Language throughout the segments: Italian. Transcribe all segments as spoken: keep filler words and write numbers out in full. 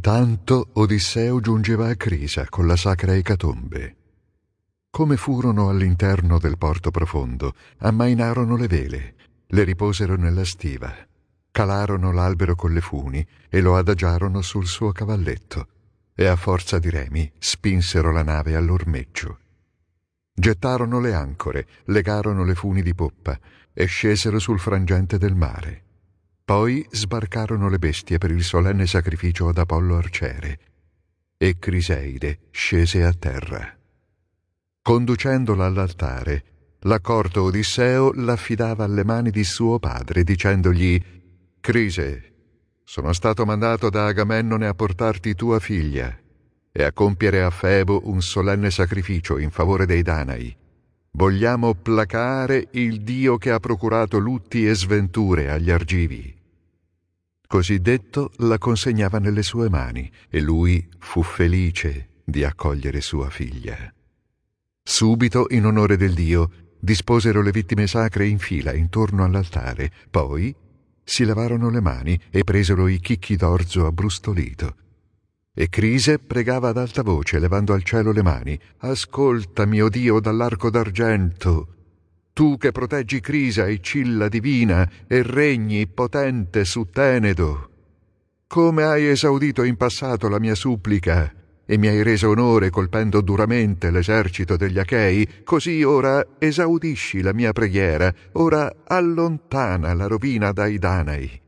Intanto Odisseo giungeva a Crisa con la sacra ecatombe. Come furono all'interno del porto profondo, ammainarono le vele, le riposero nella stiva, calarono l'albero con le funi e lo adagiarono sul suo cavalletto, e a forza di remi spinsero la nave all'ormeggio. Gettarono le ancore, legarono le funi di poppa e scesero sul frangente del mare. Poi sbarcarono le bestie per il solenne sacrificio ad Apollo Arciere, e Criseide scese a terra. Conducendola all'altare, l'accorto Odisseo l'affidava alle mani di suo padre, dicendogli: «Crise, sono stato mandato da Agamennone a portarti tua figlia e a compiere a Febo un solenne sacrificio in favore dei Danai. Vogliamo placare il dio che ha procurato lutti e sventure agli Argivi». Così detto, la consegnava nelle sue mani, e lui fu felice di accogliere sua figlia. Subito, in onore del dio, disposero le vittime sacre in fila intorno all'altare, poi si lavarono le mani e presero i chicchi d'orzo abbrustolito. E Crise pregava ad alta voce, levando al cielo le mani: «Ascolta, mio Dio, dall'arco d'argento, tu che proteggi Crisa e Cilla divina e regni potente su Tenedo. Come hai esaudito in passato la mia supplica e mi hai reso onore colpendo duramente l'esercito degli Achei, così ora esaudisci la mia preghiera, ora allontana la rovina dai Danai».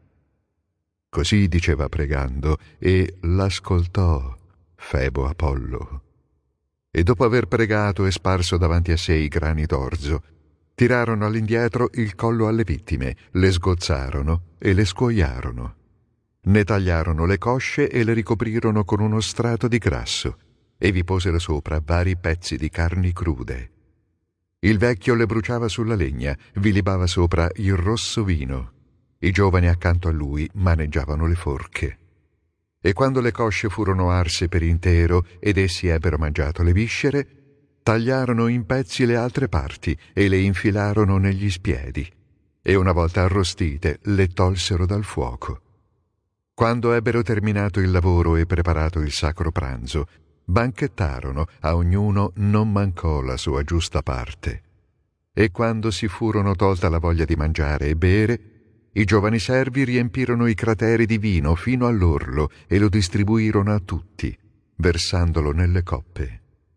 Così diceva pregando, e l'ascoltò Febo Apollo. E dopo aver pregato e sparso davanti a sé i grani d'orzo, tirarono all'indietro il collo alle vittime, le sgozzarono e le scuoiarono. Ne tagliarono le cosce e le ricoprirono con uno strato di grasso e vi posero sopra vari pezzi di carni crude. Il vecchio le bruciava sulla legna, vi libava sopra il rosso vino. I giovani accanto a lui maneggiavano le forche. E quando le cosce furono arse per intero ed essi ebbero mangiato le viscere, tagliarono in pezzi le altre parti e le infilarono negli spiedi, e una volta arrostite le tolsero dal fuoco. Quando ebbero terminato il lavoro e preparato il sacro pranzo, banchettarono, a ognuno non mancò la sua giusta parte. E quando si furono tolta la voglia di mangiare e bere, i giovani servi riempirono i crateri di vino fino all'orlo e lo distribuirono a tutti, versandolo nelle coppe.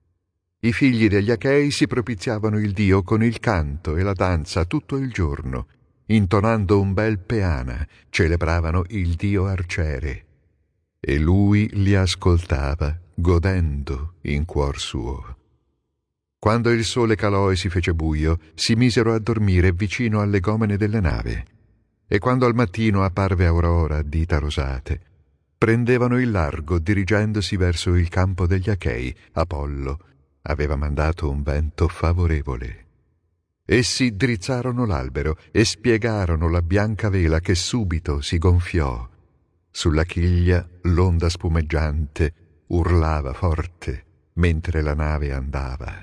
I figli degli Achei si propiziavano il dio con il canto e la danza tutto il giorno, intonando un bel peana, celebravano il dio Arciere, e lui li ascoltava, godendo in cuor suo. Quando il sole calò e si fece buio, si misero a dormire vicino alle gomene della nave, e quando al mattino apparve Aurora a dita rosate, prendevano il largo dirigendosi verso il campo degli Achei. Apollo aveva mandato un vento favorevole. Essi drizzarono l'albero e spiegarono la bianca vela che subito si gonfiò. Sulla chiglia l'onda spumeggiante urlava forte mentre la nave andava.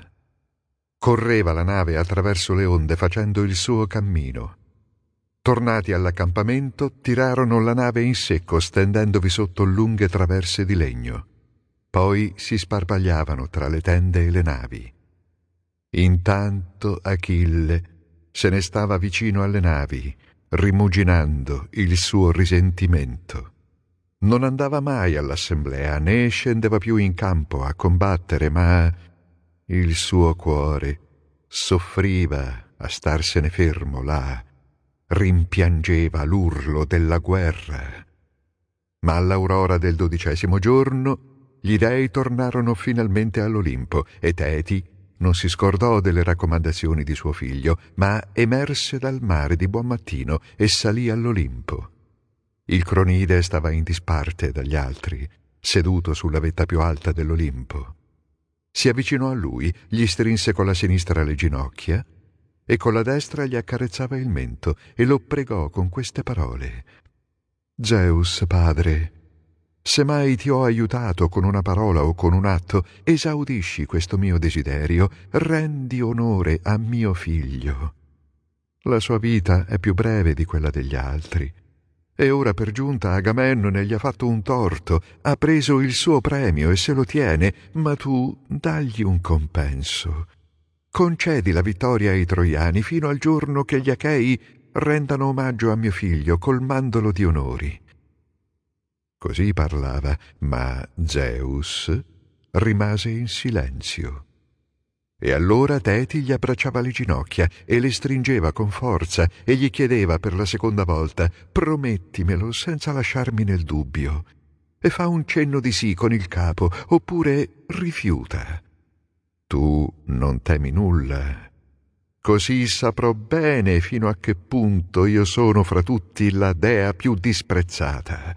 Correva la nave attraverso le onde facendo il suo cammino. Tornati all'accampamento, tirarono la nave in secco stendendovi sotto lunghe traverse di legno. Poi si sparpagliavano tra le tende e le navi. Intanto Achille se ne stava vicino alle navi, rimuginando il suo risentimento. Non andava mai all'assemblea, né scendeva più in campo a combattere, ma il suo cuore soffriva a starsene fermo là, rimpiangeva l'urlo della guerra. Ma all'aurora del dodicesimo giorno gli dei tornarono finalmente all'Olimpo e Teti non si scordò delle raccomandazioni di suo figlio, ma emerse dal mare di buon mattino e salì all'Olimpo. Il Cronide stava in disparte dagli altri, seduto sulla vetta più alta dell'Olimpo. Si avvicinò a lui, gli strinse con la sinistra le ginocchia e con la destra gli accarezzava il mento e lo pregò con queste parole: «Zeus, padre, se mai ti ho aiutato con una parola o con un atto, esaudisci questo mio desiderio, rendi onore a mio figlio. La sua vita è più breve di quella degli altri. E ora per giunta Agamennone gli ha fatto un torto, ha preso il suo premio e se lo tiene, ma tu dagli un compenso. Concedi la vittoria ai troiani fino al giorno che gli Achei rendano omaggio a mio figlio, colmandolo di onori. Così parlava, ma Zeus rimase in silenzio. E allora Teti gli abbracciava le ginocchia e le stringeva con forza e gli chiedeva per la seconda volta: promettimelo senza lasciarmi nel dubbio. E fa un cenno di sì con il capo, oppure rifiuta. Tu non temi nulla. Così saprò bene fino a che punto io sono fra tutti la dea più disprezzata.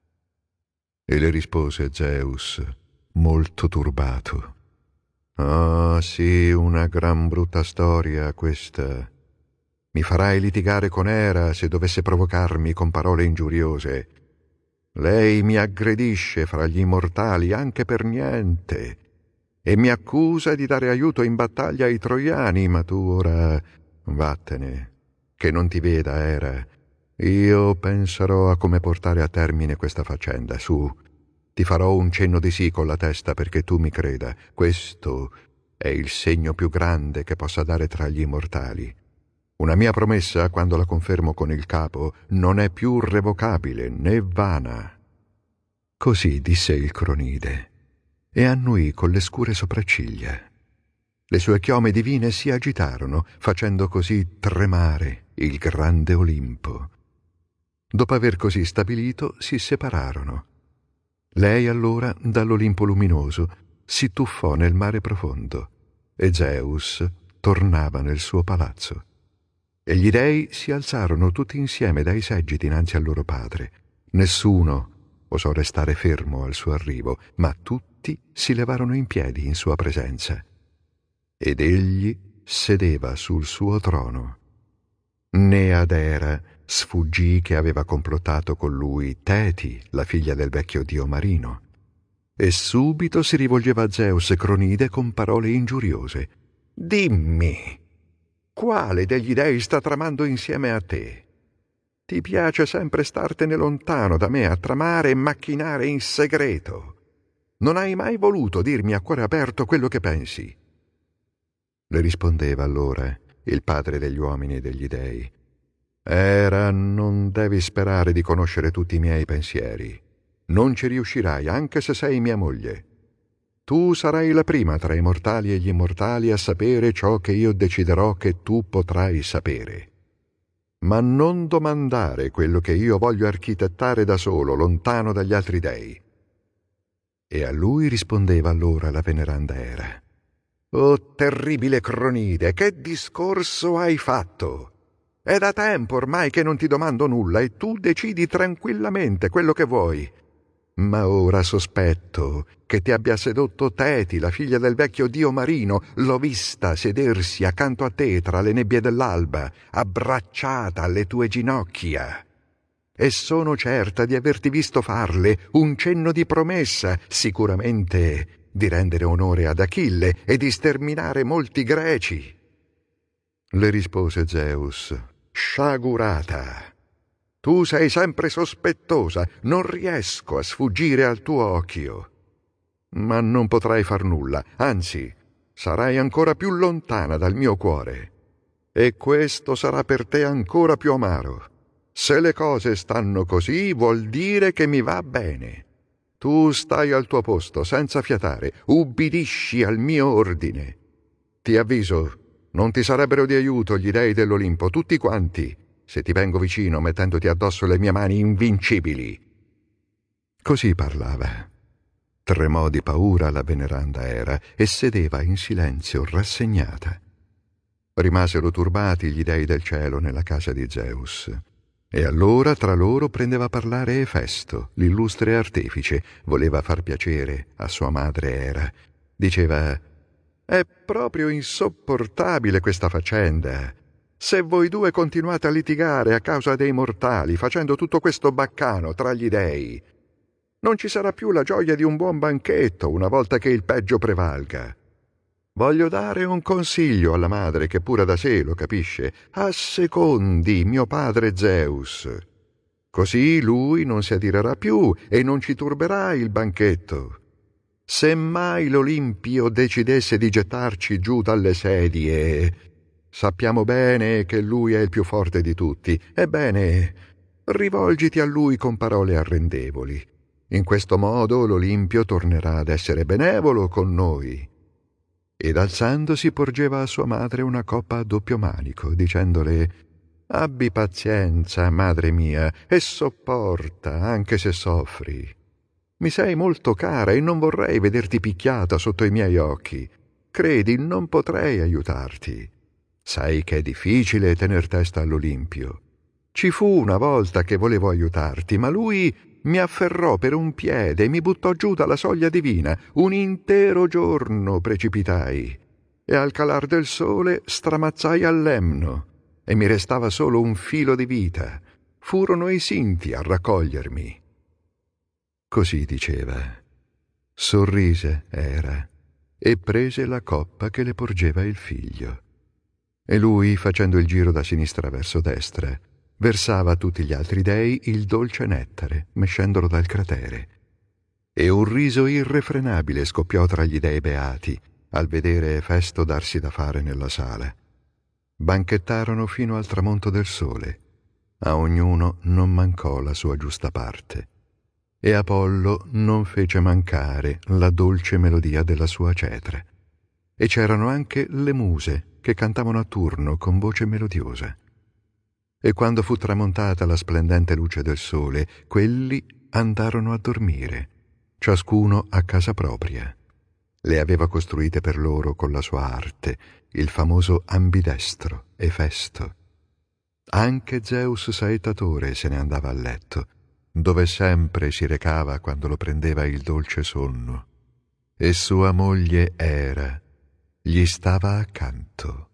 E le rispose Zeus, molto turbato: ah, sì, una gran brutta storia questa. Mi farai litigare con Era se dovesse provocarmi con parole ingiuriose. Lei mi aggredisce fra gli immortali anche per niente e mi accusa di dare aiuto in battaglia ai troiani, ma tu ora vattene, che non ti veda Era. Io penserò a come portare a termine questa faccenda. Su, ti farò un cenno di sì con la testa perché tu mi creda. Questo è il segno più grande che possa dare tra gli immortali. Una mia promessa, quando la confermo con il capo, non è più revocabile né vana. Così disse il Cronide e annuì con le scure sopracciglia. Le sue chiome divine si agitarono, facendo così tremare il grande Olimpo. Dopo aver così stabilito, si separarono. Lei allora, dall'Olimpo luminoso, si tuffò nel mare profondo e Zeus tornava nel suo palazzo. E gli dei si alzarono tutti insieme dai seggi dinanzi al loro padre. Nessuno osò restare fermo al suo arrivo, ma tutti si levarono in piedi in sua presenza. Ed egli sedeva sul suo trono. Né ad Era sfuggì che aveva complottato con lui Teti, la figlia del vecchio dio marino. E subito si rivolgeva a Zeus Cronide con parole ingiuriose. Dimmi, quale degli dei sta tramando insieme a te? Ti piace sempre startene lontano da me a tramare e macchinare in segreto. Non hai mai voluto dirmi a cuore aperto quello che pensi. Le rispondeva allora il padre degli uomini e degli dei. Era, non devi sperare di conoscere tutti i miei pensieri. Non ci riuscirai, anche se sei mia moglie. Tu sarai la prima tra i mortali e gli immortali a sapere ciò che io deciderò che tu potrai sapere. Ma non domandare quello che io voglio architettare da solo, lontano dagli altri dei. E a lui rispondeva allora la veneranda Era. Oh, terribile Cronide, che discorso hai fatto? È da tempo ormai che non ti domando nulla e tu decidi tranquillamente quello che vuoi. Ma ora sospetto che ti abbia sedotto Teti, la figlia del vecchio dio marino. L'ho vista sedersi accanto a te tra le nebbie dell'alba, abbracciata alle tue ginocchia. E sono certa di averti visto farle un cenno di promessa, sicuramente di rendere onore ad Achille e di sterminare molti greci. Le rispose Zeus, sciagurata. Tu sei sempre sospettosa, non riesco a sfuggire al tuo occhio. Ma non potrai far nulla, anzi, sarai ancora più lontana dal mio cuore. E questo sarà per te ancora più amaro. Se le cose stanno così, vuol dire che mi va bene. Tu stai al tuo posto, senza fiatare, ubbidisci al mio ordine. Ti avviso, non ti sarebbero di aiuto gli dei dell'Olimpo, tutti quanti, se ti vengo vicino mettendoti addosso le mie mani invincibili. Così parlava. Tremò di paura la veneranda Era e sedeva in silenzio rassegnata. Rimasero turbati gli dei del cielo nella casa di Zeus. E allora tra loro prendeva a parlare Efesto, l'illustre artefice, voleva far piacere a sua madre Era. Diceva: «È proprio insopportabile questa faccenda. Se voi due continuate a litigare a causa dei mortali, facendo tutto questo baccano tra gli dei, non ci sarà più la gioia di un buon banchetto una volta che il peggio prevalga. Voglio dare un consiglio alla madre che pure da sé lo capisce. Assecondi mio padre Zeus. Così lui non si adirerà più e non ci turberà il banchetto. Se mai l'Olimpio decidesse di gettarci giù dalle sedie, sappiamo bene che lui è il più forte di tutti. Ebbene, rivolgiti a lui con parole arrendevoli. In questo modo l'Olimpio tornerà ad essere benevolo con noi. Ed alzandosi porgeva a sua madre una coppa a doppio manico, dicendole: «Abbi pazienza, madre mia, e sopporta, anche se soffri. Mi sei molto cara e non vorrei vederti picchiata sotto i miei occhi. Credi, non potrei aiutarti. Sai che è difficile tener testa all'Olimpio. Ci fu una volta che volevo aiutarti, ma lui mi afferrò per un piede e mi buttò giù dalla soglia divina. Un intero giorno precipitai e al calar del sole stramazzai al lemno e mi restava solo un filo di vita. Furono i Sinti a raccogliermi». Così diceva. Sorrise Era e prese la coppa che le porgeva il figlio. E lui, facendo il giro da sinistra verso destra, versava a tutti gli altri dei il dolce nettare, mescendolo dal cratere. E un riso irrefrenabile scoppiò tra gli dei beati al vedere Efesto darsi da fare nella sala. Banchettarono fino al tramonto del sole. A ognuno non mancò la sua giusta parte. E Apollo non fece mancare la dolce melodia della sua cetra. E c'erano anche le muse che cantavano a turno con voce melodiosa. E quando fu tramontata la splendente luce del sole, quelli andarono a dormire, ciascuno a casa propria. Le aveva costruite per loro con la sua arte il famoso ambidestro Efesto. Anche Zeus saettatore se ne andava a letto, dove sempre si recava quando lo prendeva il dolce sonno, e sua moglie Era gli stava accanto.